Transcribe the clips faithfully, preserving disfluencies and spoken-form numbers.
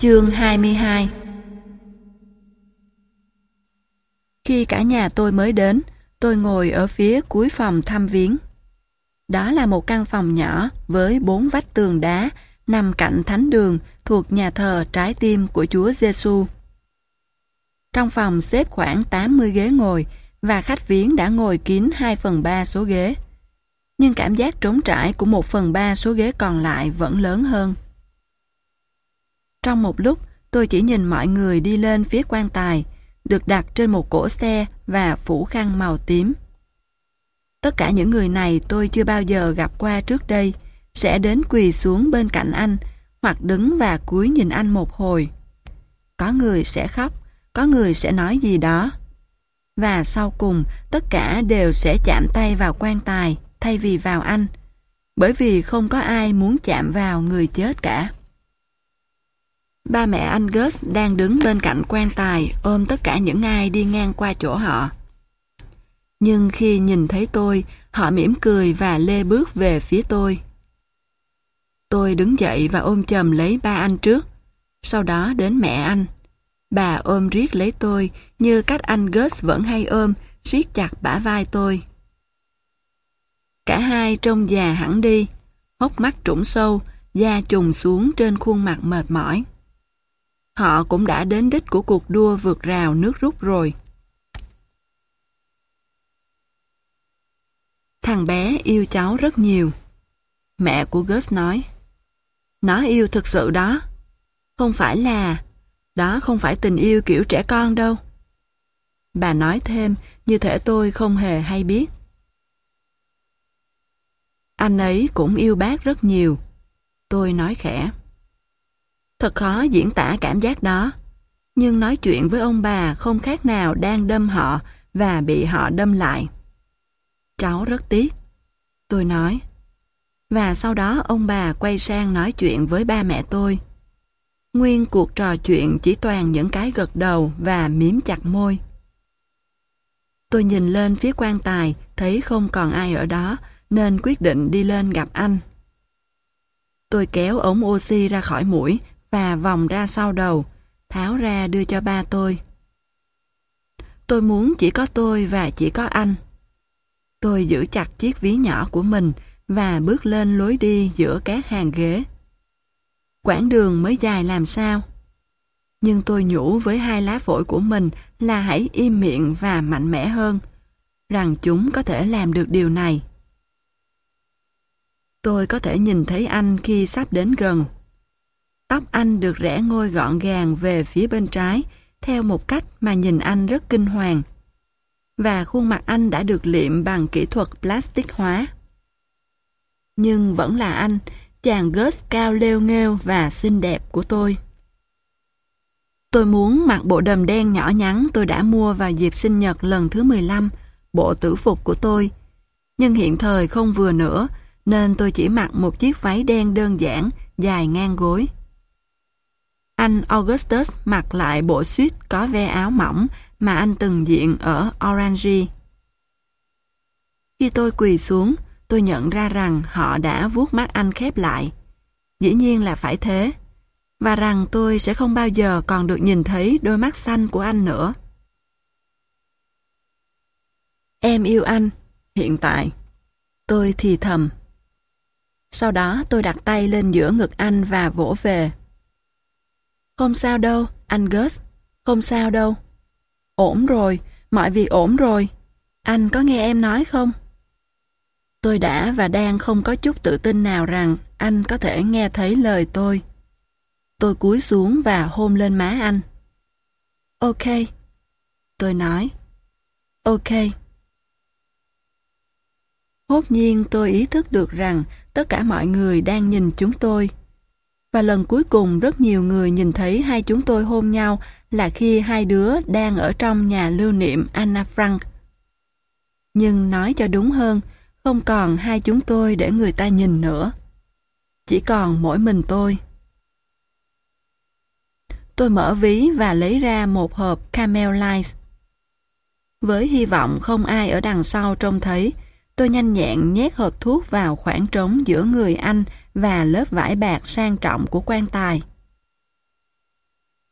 Chương hai mươi hai. Khi cả nhà tôi mới đến, tôi ngồi ở phía cuối phòng thăm viếng. Đó là một căn phòng nhỏ với bốn vách tường đá nằm cạnh thánh đường thuộc nhà thờ Trái Tim của Chúa Giêsu. Trong phòng xếp khoảng tám mươi ghế ngồi và khách viếng đã ngồi kín hai phần ba số ghế. Nhưng cảm giác trống trải của một phần ba số ghế còn lại vẫn lớn hơn. Trong một lúc, tôi chỉ nhìn mọi người đi lên phía quan tài, được đặt trên một cỗ xe và phủ khăn màu tím. Tất cả những người này tôi chưa bao giờ gặp qua trước đây, sẽ đến quỳ xuống bên cạnh anh, hoặc đứng và cúi nhìn anh một hồi. Có người sẽ khóc, có người sẽ nói gì đó. Và sau cùng, tất cả đều sẽ chạm tay vào quan tài thay vì vào anh, bởi vì không có ai muốn chạm vào người chết cả. Ba mẹ anh Gus đang đứng bên cạnh quan tài ôm tất cả những ai đi ngang qua chỗ họ. Nhưng khi nhìn thấy tôi, họ mỉm cười và lê bước về phía tôi. Tôi đứng dậy và ôm chầm lấy ba anh trước, sau đó đến mẹ anh. Bà ôm riết lấy tôi như cách anh Gus vẫn hay ôm, siết chặt bả vai tôi. Cả hai trông già hẳn đi, hốc mắt trũng sâu, da chùng xuống trên khuôn mặt mệt mỏi. Họ cũng đã đến đích của cuộc đua vượt rào nước rút rồi. Thằng bé yêu cháu rất nhiều. Mẹ của Gus nói. Nó yêu thực sự đó. Không phải là... Đó không phải tình yêu kiểu trẻ con đâu. Bà nói thêm như thể tôi không hề hay biết. Anh ấy cũng yêu bác rất nhiều. Tôi nói khẽ. Thật khó diễn tả cảm giác đó, nhưng nói chuyện với ông bà không khác nào đang đâm họ và bị họ đâm lại. Cháu rất tiếc, tôi nói. Và sau đó ông bà quay sang nói chuyện với ba mẹ tôi. Nguyên cuộc trò chuyện chỉ toàn những cái gật đầu và mím chặt môi. Tôi nhìn lên phía quan tài, thấy không còn ai ở đó, nên quyết định đi lên gặp anh. Tôi kéo ống oxy ra khỏi mũi và vòng ra sau đầu, tháo ra đưa cho ba tôi. Tôi muốn chỉ có tôi và chỉ có anh. Tôi giữ chặt chiếc ví nhỏ của mình và bước lên lối đi giữa các hàng ghế. Quãng đường mới dài làm sao? Nhưng tôi nhủ với hai lá phổi của mình là hãy im miệng và mạnh mẽ hơn, rằng chúng có thể làm được điều này. Tôi có thể nhìn thấy anh khi sắp đến gần. Tóc anh được rẽ ngôi gọn gàng về phía bên trái, theo một cách mà nhìn anh rất kinh hoàng. Và khuôn mặt anh đã được liệm bằng kỹ thuật plastic hóa. Nhưng vẫn là anh, chàng Gus cao lêu nghêu và xinh đẹp của tôi. Tôi muốn mặc bộ đầm đen nhỏ nhắn tôi đã mua vào dịp sinh nhật lần thứ mười lăm, bộ tử phục của tôi. Nhưng hiện thời không vừa nữa, nên tôi chỉ mặc một chiếc váy đen đơn giản, dài ngang gối. Anh Augustus mặc lại bộ suit có ve áo mỏng mà anh từng diện ở Orange. Khi tôi quỳ xuống, tôi nhận ra rằng họ đã vuốt mắt anh khép lại. Dĩ nhiên là phải thế. Và rằng tôi sẽ không bao giờ còn được nhìn thấy đôi mắt xanh của anh nữa. Em yêu anh, hiện tại. Tôi thì thầm. Sau đó tôi đặt tay lên giữa ngực anh và vỗ về. Không sao đâu, anh Gus. Không sao đâu. Ổn rồi, mọi việc ổn rồi. Anh có nghe em nói không? Tôi đã và đang không có chút tự tin nào rằng anh có thể nghe thấy lời tôi. Tôi cúi xuống và hôn lên má anh. Ok. Tôi nói. Ok. Hốt nhiên tôi ý thức được rằng tất cả mọi người đang nhìn chúng tôi. Và lần cuối cùng rất nhiều người nhìn thấy hai chúng tôi hôn nhau là khi hai đứa đang ở trong nhà lưu niệm Anna Frank. Nhưng nói cho đúng hơn, không còn hai chúng tôi để người ta nhìn nữa. Chỉ còn mỗi mình tôi. Tôi mở ví và lấy ra một hộp Camellites. Với hy vọng không ai ở đằng sau trông thấy, tôi nhanh nhẹn nhét hộp thuốc vào khoảng trống giữa người anh và lớp vải bạc sang trọng của quan tài.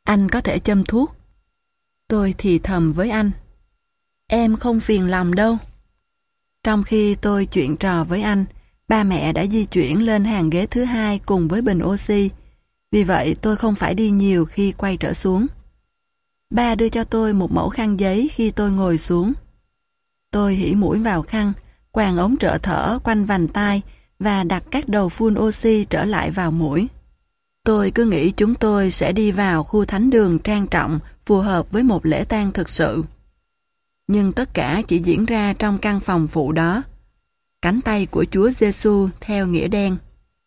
Anh có thể châm thuốc. Tôi thì thầm với anh. Em không phiền lòng đâu. Trong khi tôi chuyện trò với anh, ba mẹ đã di chuyển lên hàng ghế thứ hai cùng với bình oxy. Vì vậy tôi không phải đi nhiều khi quay trở xuống. Ba đưa cho tôi một mẫu khăn giấy khi tôi ngồi xuống. Tôi hỉ mũi vào khăn, quàng ống trợ thở quanh vành tai và đặt các đầu phun oxy trở lại vào mũi. Tôi cứ nghĩ chúng tôi sẽ đi vào khu thánh đường trang trọng phù hợp với một lễ tang thực sự. Nhưng tất cả chỉ diễn ra trong căn phòng phụ đó. Cánh tay của Chúa Giêsu theo nghĩa đen.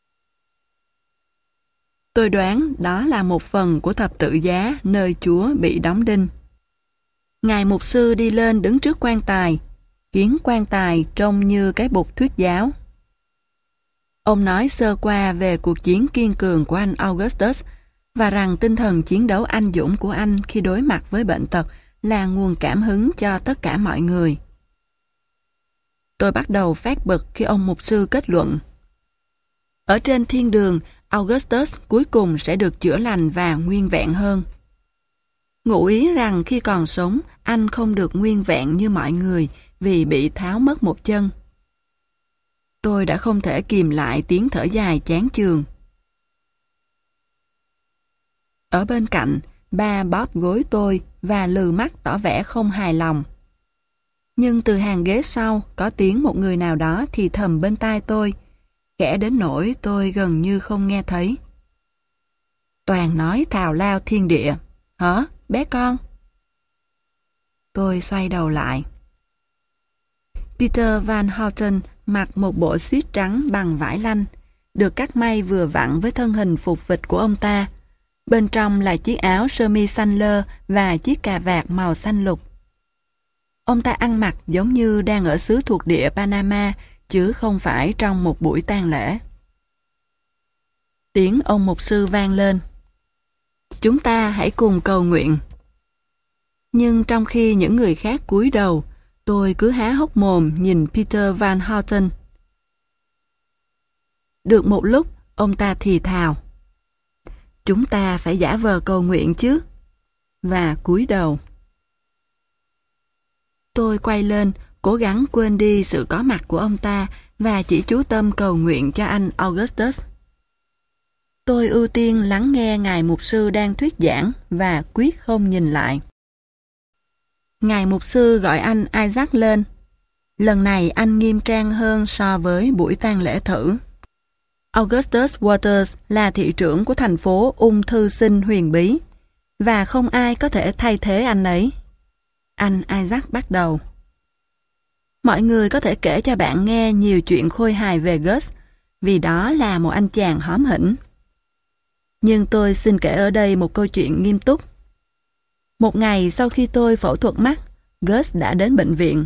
Tôi đoán đó là một phần của thập tự giá nơi Chúa bị đóng đinh. Ngài mục sư đi lên đứng trước quan tài, khiến quan tài trông như cái bục thuyết giáo. Ông nói sơ qua về cuộc chiến kiên cường của anh Augustus và rằng tinh thần chiến đấu anh dũng của anh khi đối mặt với bệnh tật là nguồn cảm hứng cho tất cả mọi người. Tôi bắt đầu phát bực khi ông mục sư kết luận. Ở trên thiên đường, Augustus cuối cùng sẽ được chữa lành và nguyên vẹn hơn. Ngụ ý rằng khi còn sống, anh không được nguyên vẹn như mọi người vì bị tháo mất một chân. Tôi đã không thể kìm lại tiếng thở dài chán chường. Ở bên cạnh, ba bóp gối tôi và lừ mắt tỏ vẻ không hài lòng. Nhưng từ hàng ghế sau có tiếng một người nào đó thì thầm bên tai tôi, khẽ đến nỗi tôi gần như không nghe thấy. Toàn nói thào lao thiên địa. Hả, bé con? Tôi xoay đầu lại. Peter Van Houten mặc một bộ suit trắng bằng vải lanh, được cắt may vừa vặn với thân hình phục vịch của ông ta. Bên trong là chiếc áo sơ mi xanh lơ và chiếc cà vạt màu xanh lục. Ông ta ăn mặc giống như đang ở xứ thuộc địa Panama, chứ không phải trong một buổi tang lễ. Tiếng ông mục sư vang lên. Chúng ta hãy cùng cầu nguyện. Nhưng trong khi những người khác cúi đầu, tôi cứ há hốc mồm nhìn Peter Van Houten. Được một lúc, ông ta thì thào. Chúng ta phải giả vờ cầu nguyện chứ. Và cúi đầu. Tôi quay lên, cố gắng quên đi sự có mặt của ông ta và chỉ chú tâm cầu nguyện cho anh Augustus. Tôi ưu tiên lắng nghe Ngài Mục sư đang thuyết giảng và quyết không nhìn lại. Ngài Mục sư gọi anh Isaac lên. Lần này anh nghiêm trang hơn so với buổi tang lễ thử. Augustus Waters là thị trưởng của thành phố ung thư sinh huyền bí, và không ai có thể thay thế anh ấy. Anh Isaac bắt đầu. Mọi người có thể kể cho bạn nghe nhiều chuyện khôi hài về Gus, vì đó là một anh chàng hóm hỉnh. Nhưng tôi xin kể ở đây một câu chuyện nghiêm túc. Một ngày sau khi tôi phẫu thuật mắt, Gus đã đến bệnh viện.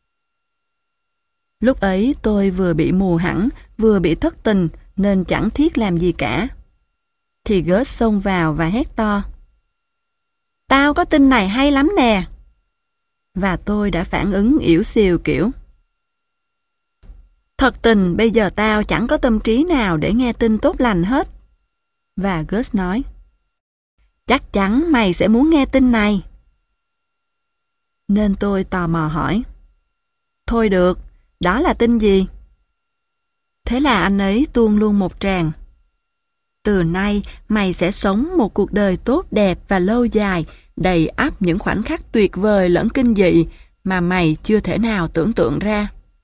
Lúc ấy tôi vừa bị mù hẳn, vừa bị thất tình nên chẳng thiết làm gì cả. Thì Gus xông vào và hét to. Tao có tin này hay lắm nè. Và tôi đã phản ứng ỉu xìu kiểu. Thật tình bây giờ tao chẳng có tâm trí nào để nghe tin tốt lành hết. Và Gus nói. Chắc chắn mày sẽ muốn nghe tin này. Nên tôi tò mò hỏi. Thôi được, đó là tin gì? Thế là anh ấy tuôn luôn một tràng. Từ nay mày sẽ sống một cuộc đời tốt đẹp và lâu dài, đầy ắp những khoảnh khắc tuyệt vời lẫn kinh dị mà mày chưa thể nào tưởng tượng ra.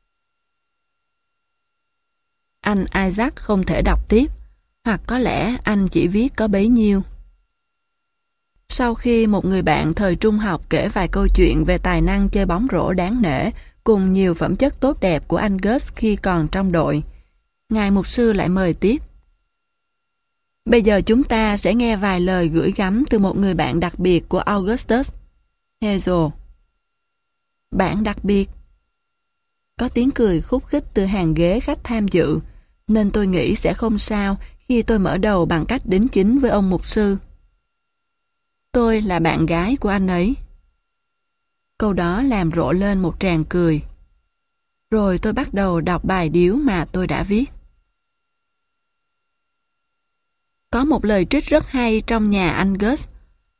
Anh Isaac không thể đọc tiếp, hoặc có lẽ anh chỉ viết có bấy nhiêu. Sau khi một người bạn thời trung học kể vài câu chuyện về tài năng chơi bóng rổ đáng nể cùng nhiều phẩm chất tốt đẹp của anh Gus khi còn trong đội, Ngài Mục sư lại mời tiếp. Bây giờ chúng ta sẽ nghe vài lời gửi gắm từ một người bạn đặc biệt của Augustus, Hazel. Bạn đặc biệt? Có tiếng cười khúc khích từ hàng ghế khách tham dự, nên tôi nghĩ sẽ không sao khi tôi mở đầu bằng cách đính chính với ông mục sư. Tôi là bạn gái của anh ấy. Câu đó làm rộ lên một tràng cười. Rồi tôi bắt đầu đọc bài điếu mà tôi đã viết. Có một lời trích rất hay trong nhà anh Gus.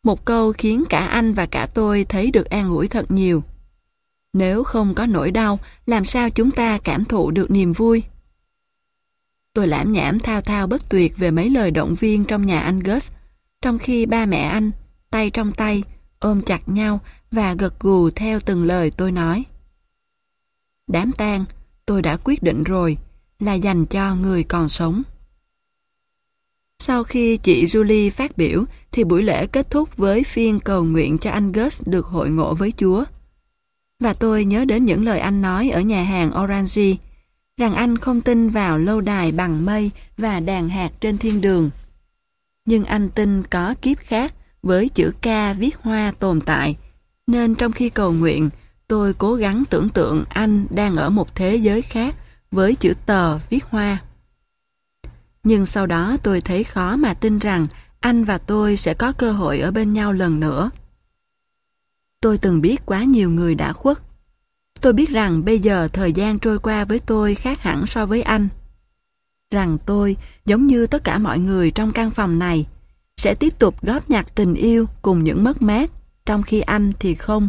Một câu khiến cả anh và cả tôi thấy được an ủi thật nhiều. Nếu không có nỗi đau, làm sao chúng ta cảm thụ được niềm vui? Tôi lảm nhảm thao thao bất tuyệt về mấy lời động viên trong nhà anh Gus, trong khi ba mẹ anh, tay trong tay, ôm chặt nhau và gật gù theo từng lời tôi nói. Đám tang, tôi đã quyết định rồi, là dành cho người còn sống. Sau khi chị Julie phát biểu, thì buổi lễ kết thúc với phiên cầu nguyện cho anh Gus được hội ngộ với Chúa. Và tôi nhớ đến những lời anh nói ở nhà hàng Orange, rằng anh không tin vào lâu đài bằng mây và đàn hạt trên thiên đường. Nhưng anh tin có kiếp khác với chữ K viết hoa tồn tại, nên trong khi cầu nguyện, tôi cố gắng tưởng tượng anh đang ở một thế giới khác với chữ tờ viết hoa. Nhưng sau đó tôi thấy khó mà tin rằng anh và tôi sẽ có cơ hội ở bên nhau lần nữa. Tôi từng biết quá nhiều người đã khuất. Tôi biết rằng bây giờ thời gian trôi qua với tôi khác hẳn so với anh. Rằng tôi, giống như tất cả mọi người trong căn phòng này, sẽ tiếp tục góp nhặt tình yêu cùng những mất mát, trong khi anh thì không.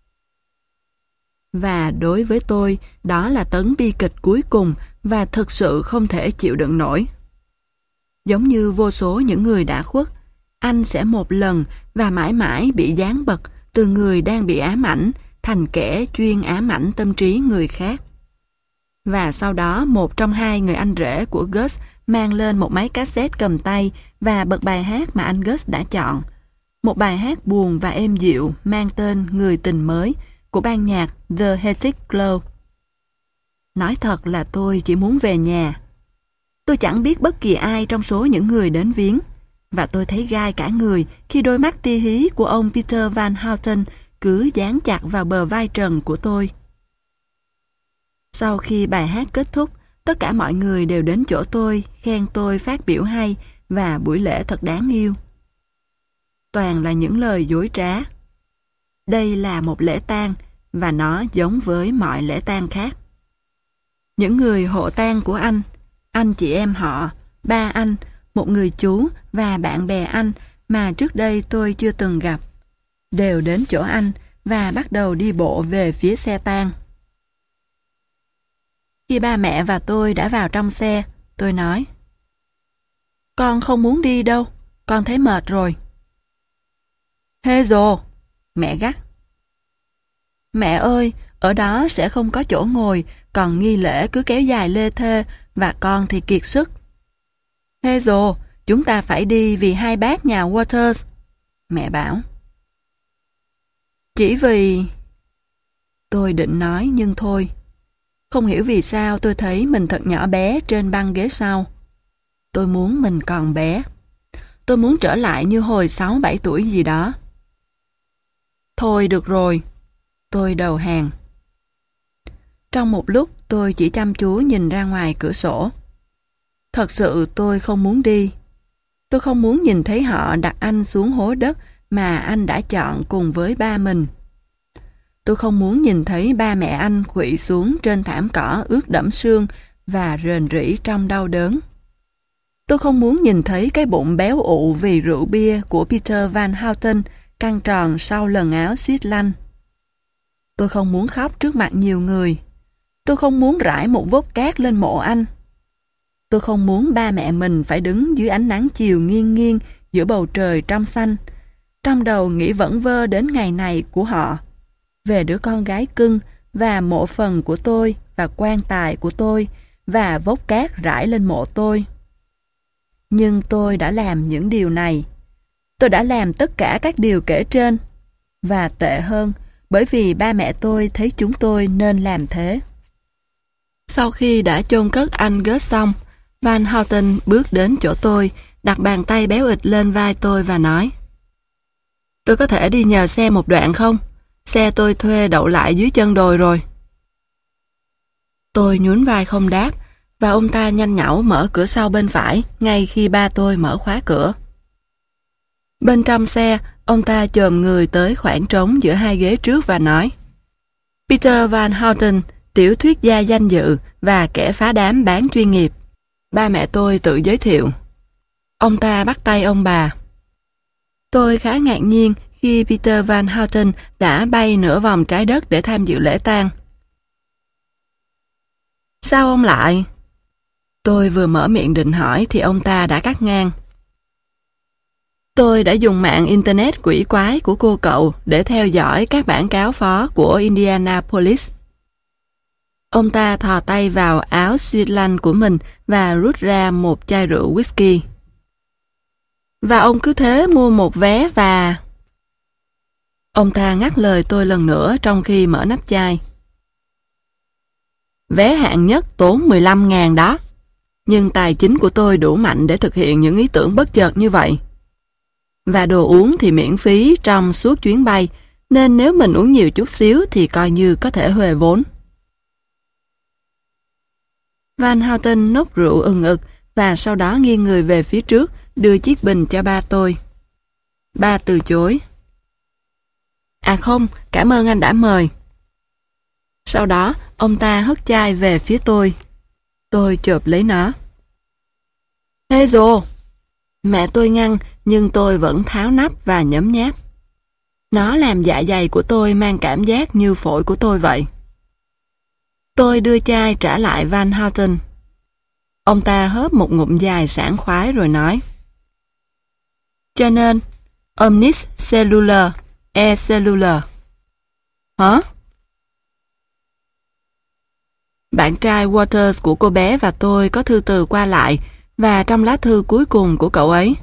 Và đối với tôi, đó là tấn bi kịch cuối cùng và thực sự không thể chịu đựng nổi. Giống như vô số những người đã khuất, anh sẽ một lần và mãi mãi bị giáng bậc từ người đang bị ám ảnh thành kẻ chuyên ám ảnh tâm trí người khác. Và sau đó một trong hai người anh rể của Gus mang lên một máy cassette cầm tay và bật bài hát mà anh Gus đã chọn. Một bài hát buồn và êm dịu mang tên Người tình mới của ban nhạc The Hectic Glow. Nói thật là tôi chỉ muốn về nhà. Tôi chẳng biết bất kỳ ai trong số những người đến viếng, và tôi thấy gai cả người khi đôi mắt ti hí của ông Peter Van Houten cứ dán chặt vào bờ vai trần của tôi. Sau khi bài hát kết thúc, tất cả mọi người đều đến chỗ tôi, khen tôi phát biểu hay và buổi lễ thật đáng yêu. Toàn là những lời dối trá. Đây là một lễ tang và nó giống với mọi lễ tang khác. Những người hộ tang của anh, anh chị em họ, ba anh, một người chú và bạn bè anh mà trước đây tôi chưa từng gặp, đều đến chỗ anh và bắt đầu đi bộ về phía xe tang. Khi ba mẹ và tôi đã vào trong xe, tôi nói: Con không muốn đi đâu, con thấy mệt rồi. Hê rồ, mẹ gắt. Mẹ ơi, ở đó sẽ không có chỗ ngồi, còn nghi lễ cứ kéo dài lê thê và con thì kiệt sức. Hê rồ, chúng ta phải đi vì hai bác nhà Waters, mẹ bảo. Chỉ vì... Tôi định nói nhưng thôi. Không hiểu vì sao tôi thấy mình thật nhỏ bé trên băng ghế sau. Tôi muốn mình còn bé. Tôi muốn trở lại như hồi sáu bảy tuổi gì đó. Thôi được rồi. Tôi đầu hàng. Trong một lúc tôi chỉ chăm chú nhìn ra ngoài cửa sổ. Thật sự tôi không muốn đi. Tôi không muốn nhìn thấy họ đặt anh xuống hố đất mà anh đã chọn cùng với ba mình. Tôi không muốn nhìn thấy ba mẹ anh khuỵu xuống trên thảm cỏ ướt đẫm sương và rền rĩ trong đau đớn. Tôi không muốn nhìn thấy cái bụng béo ụ vì rượu bia của Peter Van Houten căng tròn sau lần áo suýt lanh. Tôi không muốn khóc trước mặt nhiều người. Tôi không muốn rải một vốc cát lên mộ anh. Tôi không muốn ba mẹ mình phải đứng dưới ánh nắng chiều nghiêng nghiêng giữa bầu trời trong xanh. Trong đầu nghĩ vẩn vơ đến ngày này của họ, về đứa con gái cưng và mộ phần của tôi và quan tài của tôi và vốc cát rải lên mộ tôi. Nhưng tôi đã làm những điều này. Tôi đã làm tất cả các điều kể trên. Và tệ hơn, bởi vì ba mẹ tôi thấy chúng tôi nên làm thế. Sau khi đã chôn cất anh Gus xong, Van Houten bước đến chỗ tôi, đặt bàn tay béo ịch lên vai tôi và nói: Tôi có thể đi nhờ xe một đoạn không? Xe tôi thuê đậu lại dưới chân đồi rồi. Tôi nhún vai không đáp, và ông ta nhanh nhảu mở cửa sau bên phải ngay khi ba tôi mở khóa cửa. Bên trong xe, ông ta chồm người tới khoảng trống giữa hai ghế trước và nói: Peter Van Houten, tiểu thuyết gia danh dự và kẻ phá đám bán chuyên nghiệp. Ba mẹ tôi tự giới thiệu. Ông ta bắt tay ông bà. Tôi khá ngạc nhiên khi Peter Van Houten đã bay nửa vòng trái đất để tham dự lễ tang. Sao ông lại? Tôi vừa mở miệng định hỏi thì ông ta đã cắt ngang. Tôi đã dùng mạng Internet quỷ quái của cô cậu để theo dõi các bản cáo phó của Indianapolis. Ông ta thò tay vào áo xuyên lanh của mình và rút ra một chai rượu whisky. Và ông cứ thế mua một vé và... Ông ta ngắt lời tôi lần nữa trong khi mở nắp chai. Vé hạng nhất tốn mười lăm ngàn đó. Nhưng tài chính của tôi đủ mạnh để thực hiện những ý tưởng bất chợt như vậy. Và đồ uống thì miễn phí trong suốt chuyến bay, nên nếu mình uống nhiều chút xíu thì coi như có thể huề vốn. Van Houten nốc rượu ừng ực và sau đó nghiêng người về phía trước, đưa chiếc bình cho ba tôi. Ba từ chối. À không, cảm ơn anh đã mời. Sau đó, ông ta hất chai về phía tôi. Tôi chộp lấy nó. Hazel! Mẹ tôi ngăn, nhưng tôi vẫn tháo nắp và nhấm nháp. Nó làm dạ dày của tôi mang cảm giác như phổi của tôi vậy. Tôi đưa chai trả lại Van Houten. Ông ta hớp một ngụm dài sảng khoái rồi nói. Cho nên, omnis cellular, e cellular. Hả? Bạn trai Waters của cô bé và tôi có thư từ qua lại, và trong lá thư cuối cùng của cậu ấy.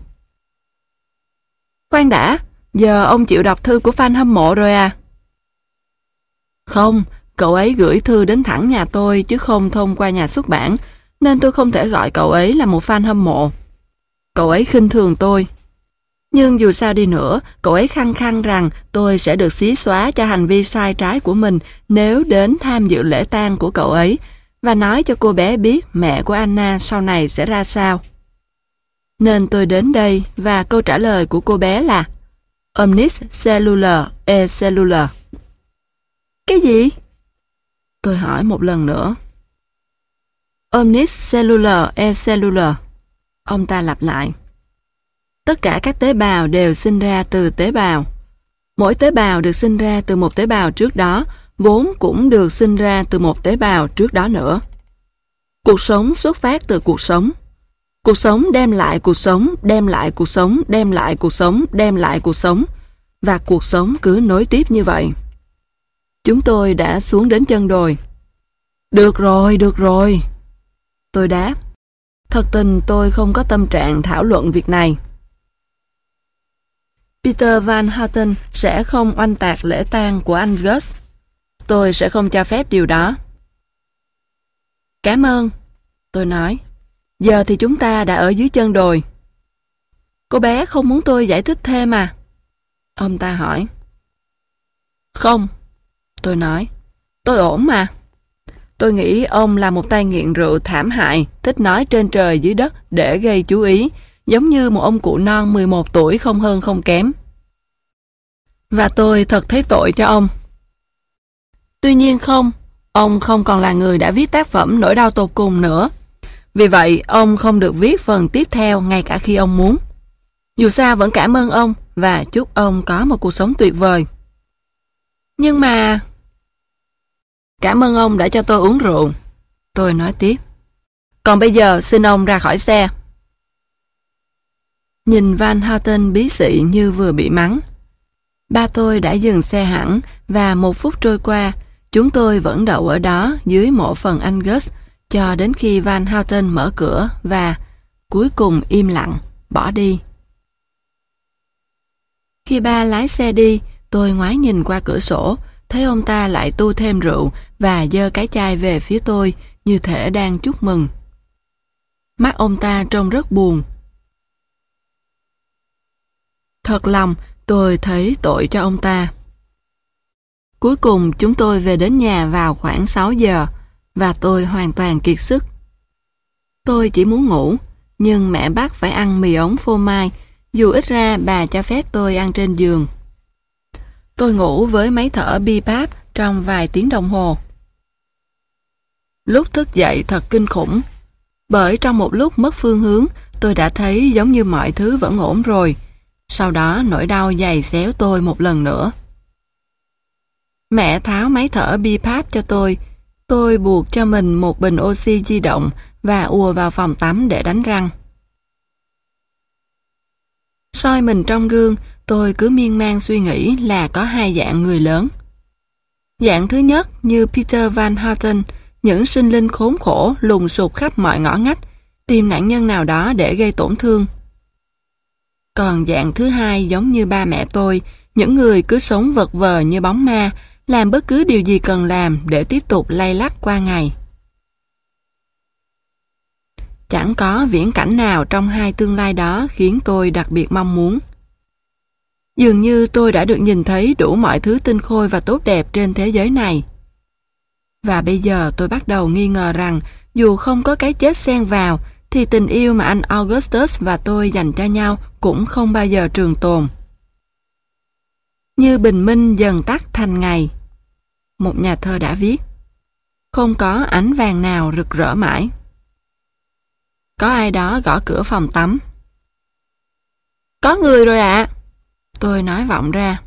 Khoan đã, giờ ông chịu đọc thư của fan hâm mộ rồi à? Không, cậu ấy gửi thư đến thẳng nhà tôi chứ không thông qua nhà xuất bản, nên tôi không thể gọi cậu ấy là một fan hâm mộ. Cậu ấy khinh thường tôi. Nhưng dù sao đi nữa, cậu ấy khăng khăng rằng tôi sẽ được xí xóa cho hành vi sai trái của mình nếu đến tham dự lễ tang của cậu ấy, và nói cho cô bé biết mẹ của Anna sau này sẽ ra sao. Nên tôi đến đây và câu trả lời của cô bé là omnis cellular e cellular. Cái gì? Tôi hỏi một lần nữa. Omnis cellular e cellular. Ông ta lặp lại. Tất cả các tế bào đều sinh ra từ tế bào. Mỗi tế bào được sinh ra từ một tế bào trước đó, vốn cũng được sinh ra từ một tế bào trước đó nữa. Cuộc sống xuất phát từ cuộc sống. Cuộc sống đem lại cuộc sống, đem lại cuộc sống, đem lại cuộc sống, đem lại cuộc sống. Và cuộc sống cứ nối tiếp như vậy. Chúng tôi đã xuống đến chân đồi. Được rồi, được rồi. Tôi đáp. Thật tình tôi không có tâm trạng thảo luận việc này. Peter Van Houten sẽ không oanh tạc lễ tang của anh Gus. Tôi sẽ không cho phép điều đó. Cảm ơn, tôi nói. Giờ thì chúng ta đã ở dưới chân đồi. Cô bé không muốn tôi giải thích thêm à? Ông ta hỏi. Không, tôi nói. Tôi ổn mà. Tôi nghĩ ông là một tay nghiện rượu thảm hại, thích nói trên trời dưới đất để gây chú ý, giống như một ông cụ non mười một tuổi không hơn không kém. Và tôi thật thấy tội cho ông. Tuy nhiên không, ông không còn là người đã viết tác phẩm Nỗi đau tột cùng nữa. Vì vậy, ông không được viết phần tiếp theo ngay cả khi ông muốn. Dù sao vẫn cảm ơn ông và chúc ông có một cuộc sống tuyệt vời. Nhưng mà... Cảm ơn ông đã cho tôi uống rượu. Tôi nói tiếp. Còn bây giờ xin ông ra khỏi xe. Nhìn Van Houten bí xị như vừa bị mắng. Ba tôi đã dừng xe hẳn và một phút trôi qua, chúng tôi vẫn đậu ở đó dưới mộ phần anh Gus cho đến khi Van Houten mở cửa và cuối cùng im lặng, bỏ đi. Khi ba lái xe đi, tôi ngoái nhìn qua cửa sổ, thấy ông ta lại tu thêm rượu và giơ cái chai về phía tôi như thể đang chúc mừng. Mắt ông ta trông rất buồn. Thật lòng, tôi thấy tội cho ông ta. Cuối cùng chúng tôi về đến nhà vào khoảng sáu giờ và tôi hoàn toàn kiệt sức. Tôi chỉ muốn ngủ, nhưng mẹ bắt phải ăn mì ống phô mai, dù ít ra bà cho phép tôi ăn trên giường. Tôi ngủ với máy thở bê pê a pê trong vài tiếng đồng hồ. Lúc thức dậy thật kinh khủng, bởi trong một lúc mất phương hướng, tôi đã thấy giống như mọi thứ vẫn ổn rồi, Sau đó nỗi đau giày xéo tôi một lần nữa. Mẹ tháo máy thở bê páp cho tôi. Tôi buộc cho mình một bình oxy di động và ùa vào phòng tắm để đánh răng. Soi mình trong gương, tôi cứ miên man suy nghĩ là có hai dạng người lớn. Dạng thứ nhất như Peter Van Houten, những sinh linh khốn khổ lùng sục khắp mọi ngõ ngách, tìm nạn nhân nào đó để gây tổn thương. Còn dạng thứ hai giống như ba mẹ tôi, những người cứ sống vật vờ như bóng ma, làm bất cứ điều gì cần làm để tiếp tục lay lắt qua ngày. Chẳng có viễn cảnh nào trong hai tương lai đó khiến tôi đặc biệt mong muốn. Dường như tôi đã được nhìn thấy đủ mọi thứ tinh khôi và tốt đẹp trên thế giới này. Và bây giờ tôi bắt đầu nghi ngờ rằng dù không có cái chết xen vào, thì tình yêu mà anh Augustus và tôi dành cho nhau cũng không bao giờ trường tồn. Như bình minh dần tắt thành ngày. Một nhà thơ đã viết, không có ánh vàng nào rực rỡ mãi. Có ai đó gõ cửa phòng tắm. Có người rồi ạ. À. Tôi nói vọng ra.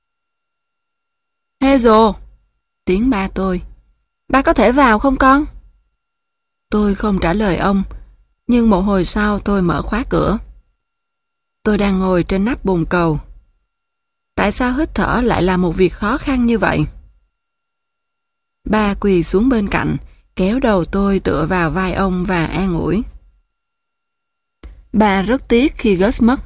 Hazel, tiếng ba tôi. Ba có thể vào không con? Tôi không trả lời ông, nhưng một hồi sau tôi mở khóa cửa. Tôi đang ngồi trên nắp bồn cầu. Tại sao hít thở lại là một việc khó khăn như vậy? Ba quỳ xuống bên cạnh, kéo đầu tôi tựa vào vai ông và an ủi. Ba rất tiếc khi Gus mất.